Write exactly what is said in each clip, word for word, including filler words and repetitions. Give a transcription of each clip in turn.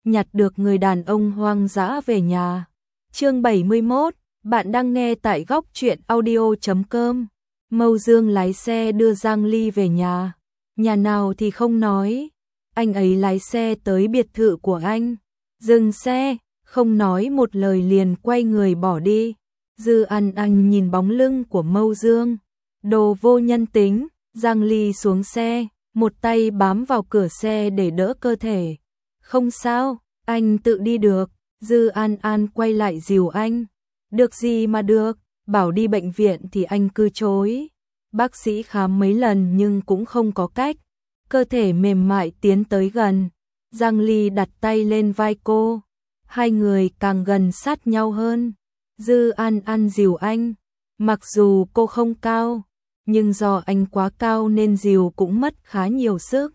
nhặt được người đàn ông hoang dã về nhà. Chương bảy mươi mốt, bạn đang nghe tại góc truyện audio chấm com. Mâu Dương lái xe đưa Giang Ly về nhà. Nhà nào thì không nói. Anh ấy lái xe tới biệt thự của anh. Dừng xe, không nói một lời liền quay người bỏ đi. Dư An An nhìn bóng lưng của Mâu Dương. Đồ vô nhân tính. Giang Ly xuống xe, một tay bám vào cửa xe để đỡ cơ thể. Không sao, anh tự đi được. Dư An An quay lại dìu anh. Được gì mà được, bảo đi bệnh viện thì anh cứ chối. Bác sĩ khám mấy lần nhưng cũng không có cách. Cơ thể mềm mại tiến tới gần. Giang Ly đặt tay lên vai cô. Hai người càng gần sát nhau hơn. Dư An An dìu anh. Mặc dù cô không cao, nhưng do anh quá cao nên dìu cũng mất khá nhiều sức.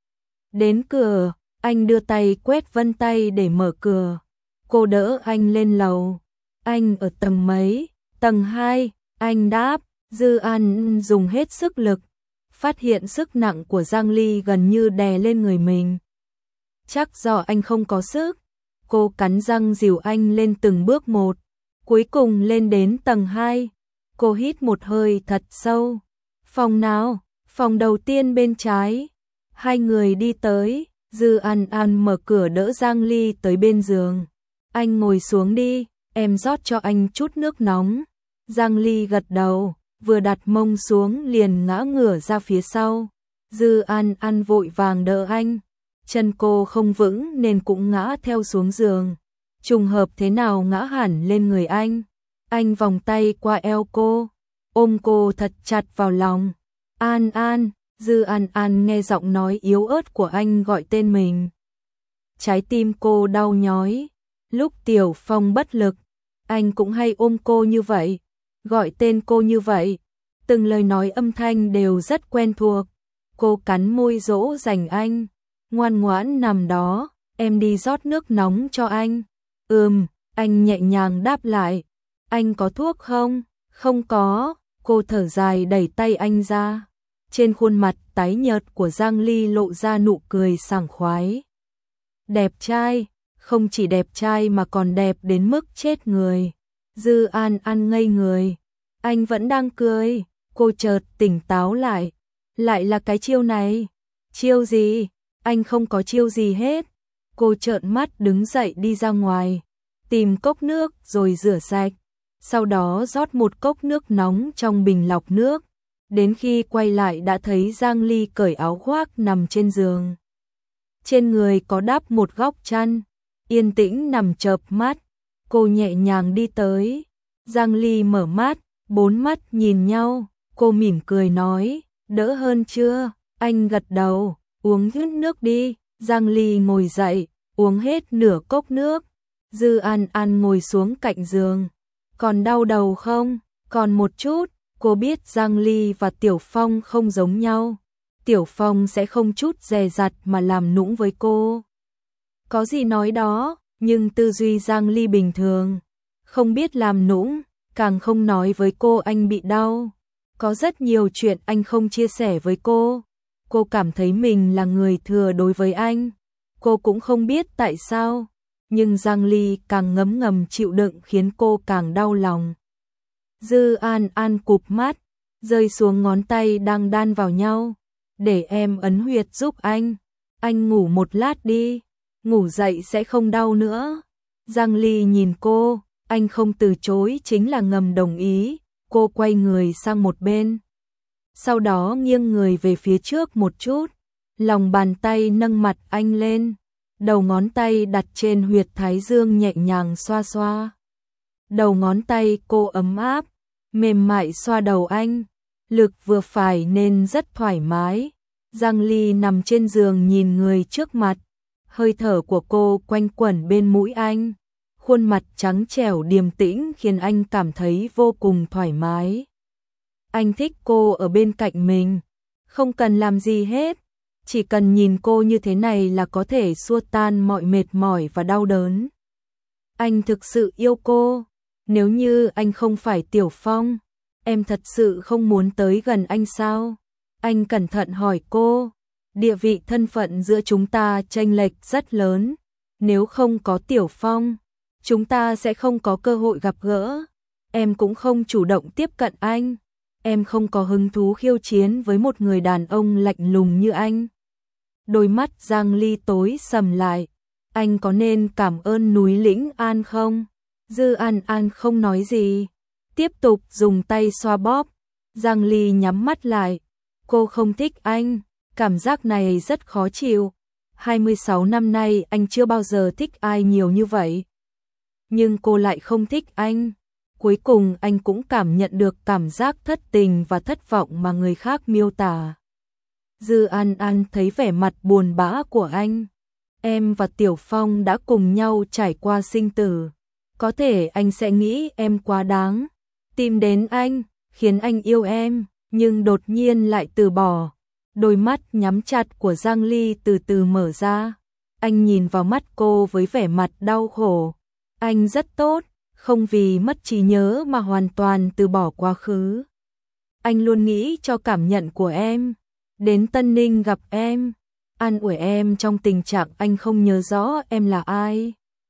Đến cửa, anh đưa tay quét vân tay để mở cửa. Cô đỡ anh lên lầu. Anh ở tầng mấy? Tầng hai, anh đáp. Dư An dùng hết sức lực, phát hiện sức nặng của Giang Ly gần như đè lên người mình. Chắc do anh không có sức. Cô cắn răng dìu anh lên từng bước một, cuối cùng lên đến tầng hai. Cô hít một hơi thật sâu. Phòng nào? Phòng đầu tiên bên trái. Hai người đi tới, Dư An An mở cửa đỡ Giang Ly tới bên giường. Anh ngồi xuống đi, em rót cho anh chút nước nóng. Giang Ly gật đầu, vừa đặt mông xuống liền ngã ngửa ra phía sau. Dư An An vội vàng đỡ anh. Chân cô không vững nên cũng ngã theo xuống giường. Trùng hợp thế nào ngã hẳn lên người anh. Anh vòng tay qua eo cô, ôm cô thật chặt vào lòng. An An, Dư An An nghe giọng nói yếu ớt của anh gọi tên mình. Trái tim cô đau nhói. Lúc Tiểu Phong bất lực, anh cũng hay ôm cô như vậy, gọi tên cô như vậy. Từng lời nói âm thanh đều rất quen thuộc. Cô cắn môi dỗ dành anh. Ngoan ngoãn nằm đó, em đi rót nước nóng cho anh. Ừm, anh nhẹ nhàng đáp lại. Anh có thuốc không? Không có. Cô thở dài đẩy tay anh ra. Trên khuôn mặt tái nhợt của Giang Ly lộ ra nụ cười sảng khoái. Đẹp trai, không chỉ đẹp trai mà còn đẹp đến mức chết người. Dư An An ngây người. Anh vẫn đang cười. Cô chợt tỉnh táo lại. Lại là cái chiêu này. Chiêu gì? Anh không có chiêu gì hết. Cô trợn mắt đứng dậy đi ra ngoài, tìm cốc nước rồi rửa sạch. Sau đó rót một cốc nước nóng trong bình lọc nước. Đến khi quay lại đã thấy Giang Ly cởi áo khoác nằm trên giường. Trên người có đắp một góc chăn, yên tĩnh nằm chợp mắt. Cô nhẹ nhàng đi tới. Giang Ly mở mắt, bốn mắt nhìn nhau. Cô mỉm cười nói, đỡ hơn chưa? Anh gật đầu, uống hết nước đi. Giang Ly ngồi dậy, uống hết nửa cốc nước. Dư An An ngồi xuống cạnh giường. Còn đau đầu không? Còn một chút. Cô biết Giang Ly và Tiểu Phong không giống nhau. Tiểu Phong sẽ không chút dè dặt mà làm nũng với cô. Có gì nói đó, nhưng tư duy Giang Ly bình thường. Không biết làm nũng, càng không nói với cô anh bị đau. Có rất nhiều chuyện anh không chia sẻ với cô. Cô cảm thấy mình là người thừa đối với anh. Cô cũng không biết tại sao. Nhưng Giang Ly càng ngấm ngầm chịu đựng khiến cô càng đau lòng. Dư An An cụp mắt, rơi xuống ngón tay đang đan vào nhau. Để em ấn huyệt giúp anh. Anh ngủ một lát đi, ngủ dậy sẽ không đau nữa. Giang Ly nhìn cô, anh không từ chối chính là ngầm đồng ý. Cô quay người sang một bên, sau đó nghiêng người về phía trước một chút. Lòng bàn tay nâng mặt anh lên, đầu ngón tay đặt trên huyệt thái dương nhẹ nhàng xoa xoa. Đầu ngón tay cô ấm áp, mềm mại xoa đầu anh, lực vừa phải nên rất thoải mái. Giang Ly nằm trên giường nhìn người trước mặt, hơi thở của cô quanh quẩn bên mũi anh. Khuôn mặt trắng trẻo điềm tĩnh khiến anh cảm thấy vô cùng thoải mái. Anh thích cô ở bên cạnh mình, không cần làm gì hết, chỉ cần nhìn cô như thế này là có thể xua tan mọi mệt mỏi và đau đớn. Anh thực sự yêu cô. Nếu như anh không phải Tiểu Phong, em thật sự không muốn tới gần anh sao? Anh cẩn thận hỏi cô. Địa vị thân phận giữa chúng ta chênh lệch rất lớn. nếu không có Tiểu Phong, chúng ta sẽ không có cơ hội gặp gỡ. Em cũng không chủ động tiếp cận anh. Em không có hứng thú khiêu chiến với một người đàn ông lạnh lùng như anh. Đôi mắt Giang Ly tối sầm lại. Anh có nên cảm ơn núi Lĩnh An không? Dư An An không nói gì, tiếp tục dùng tay xoa bóp. Giang Ly nhắm mắt lại. Cô không thích anh, cảm giác này rất khó chịu. hai mươi sáu năm nay anh chưa bao giờ thích ai nhiều như vậy. Nhưng cô lại không thích anh. Cuối cùng anh cũng cảm nhận được cảm giác thất tình và thất vọng mà người khác miêu tả. Dư An An thấy vẻ mặt buồn bã của anh. Em và Tiểu Phong đã cùng nhau trải qua sinh tử. Có thể anh sẽ nghĩ em quá đáng, tìm đến anh, khiến anh yêu em, nhưng đột nhiên lại từ bỏ. Đôi mắt nhắm chặt của Giang Ly từ từ mở ra. Anh nhìn vào mắt cô với vẻ mặt đau khổ. Anh rất tốt, không vì mất trí nhớ mà hoàn toàn từ bỏ quá khứ. Anh luôn nghĩ cho cảm nhận của em. Đến Tân Ninh gặp em, an ủi em trong tình trạng anh không nhớ rõ em là ai.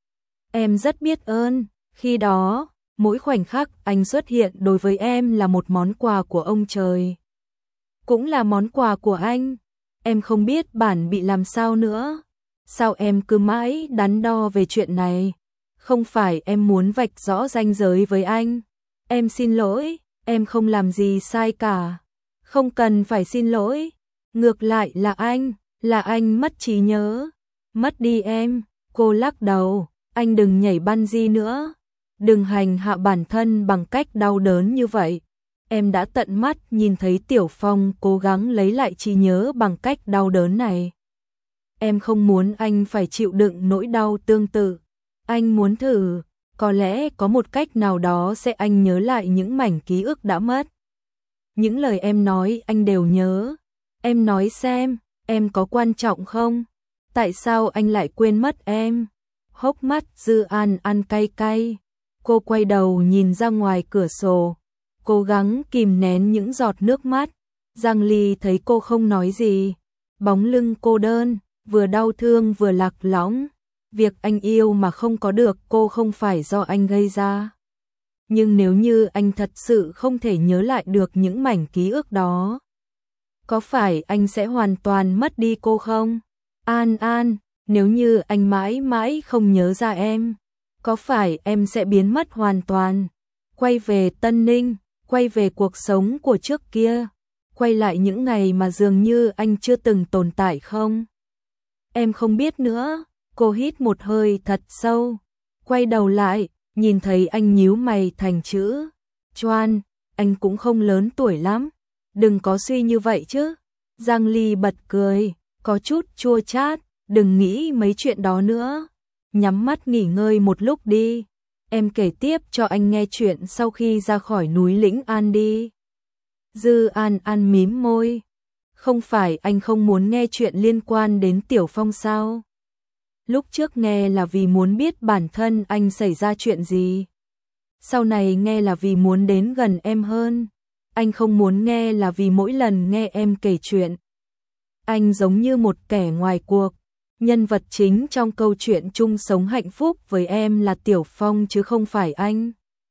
Em rất biết ơn, khi đó, mỗi khoảnh khắc anh xuất hiện đối với em là một món quà của ông trời. Cũng là món quà của anh. Em không biết bản bị làm sao nữa. Sao em cứ mãi đắn đo về chuyện này? Không phải em muốn vạch rõ ranh giới với anh. Em xin lỗi, em không làm gì sai cả. Không cần phải xin lỗi. Ngược lại là anh, là anh mất trí nhớ. Mất đi em, cô lắc đầu. Anh đừng nhảy bungee nữa. Đừng hành hạ bản thân bằng cách đau đớn như vậy. Em đã tận mắt nhìn thấy Tiểu Phong cố gắng lấy lại trí nhớ bằng cách đau đớn này. Em không muốn anh phải chịu đựng nỗi đau tương tự. Anh muốn thử, có lẽ có một cách nào đó sẽ anh nhớ lại những mảnh ký ức đã mất. Những lời em nói anh đều nhớ. Em nói xem, em có quan trọng không? Tại sao anh lại quên mất em? Hốc mắt Dư An An cay cay. Cô quay đầu nhìn ra ngoài cửa sổ, cố gắng kìm nén những giọt nước mắt. Giang Ly thấy cô không nói gì, bóng lưng cô đơn, vừa đau thương vừa lạc lõng. Việc anh yêu mà không có được cô không phải do anh gây ra. Nhưng nếu như anh thật sự không thể nhớ lại được những mảnh ký ức đó, có phải anh sẽ hoàn toàn mất đi cô không? An An, nếu như anh mãi mãi không nhớ ra em, có phải em sẽ biến mất hoàn toàn? Quay về Tân Ninh, quay về cuộc sống của trước kia, quay lại những ngày mà dường như anh chưa từng tồn tại không? Em không biết nữa. Cô hít một hơi thật sâu, quay đầu lại, nhìn thấy anh nhíu mày thành chữ choan. Anh cũng không lớn tuổi lắm, đừng có suy như vậy chứ. Giang Ly bật cười, có chút chua chát. Đừng nghĩ mấy chuyện đó nữa, nhắm mắt nghỉ ngơi một lúc đi. Em kể tiếp cho anh nghe chuyện sau khi ra khỏi núi Lĩnh An đi. Dư An An mím môi. Không phải anh không muốn nghe chuyện liên quan đến Tiểu Phong sao? Lúc trước nghe là vì muốn biết bản thân anh xảy ra chuyện gì. Sau này nghe là vì muốn đến gần em hơn. Anh không muốn nghe là vì mỗi lần nghe em kể chuyện, anh giống như một kẻ ngoài cuộc. Nhân vật chính trong câu chuyện chung sống hạnh phúc với em là Tiểu Phong chứ không phải anh.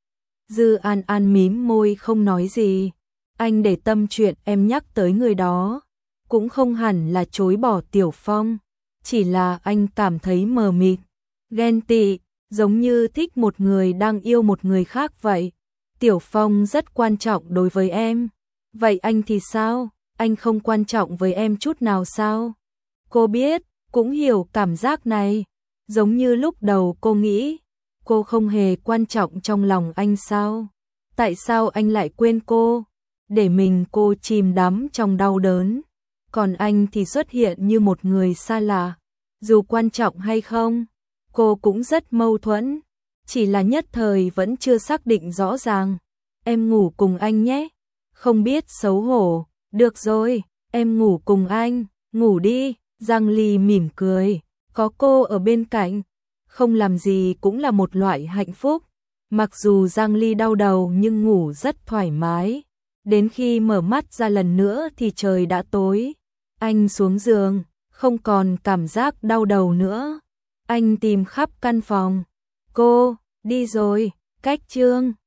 Dư An An mím môi không nói gì. Anh để tâm chuyện em nhắc tới người đó, cũng không hẳn là chối bỏ Tiểu Phong, chỉ là anh cảm thấy mờ mịt, ghen tị, giống như thích một người đang yêu một người khác vậy. Tiểu Phong rất quan trọng đối với em. Vậy anh thì sao? Anh không quan trọng với em chút nào sao? Cô biết, cũng hiểu cảm giác này. Giống như lúc đầu cô nghĩ, cô không hề quan trọng trong lòng anh sao? Tại sao anh lại quên cô? Để mình cô chìm đắm trong đau đớn. Còn anh thì xuất hiện như một người xa lạ. Dù quan trọng hay không, cô cũng rất mâu thuẫn. Chỉ là nhất thời vẫn chưa xác định rõ ràng. Em ngủ cùng anh nhé. Không biết xấu hổ. Được rồi, em ngủ cùng anh. Ngủ đi. Giang Ly mỉm cười. Có cô ở bên cạnh, không làm gì cũng là một loại hạnh phúc. Mặc dù Giang Ly đau đầu nhưng ngủ rất thoải mái. Đến khi mở mắt ra lần nữa thì trời đã tối. Anh xuống giường, không còn cảm giác đau đầu nữa. Anh tìm khắp căn phòng. Cô, đi rồi, cách Trương.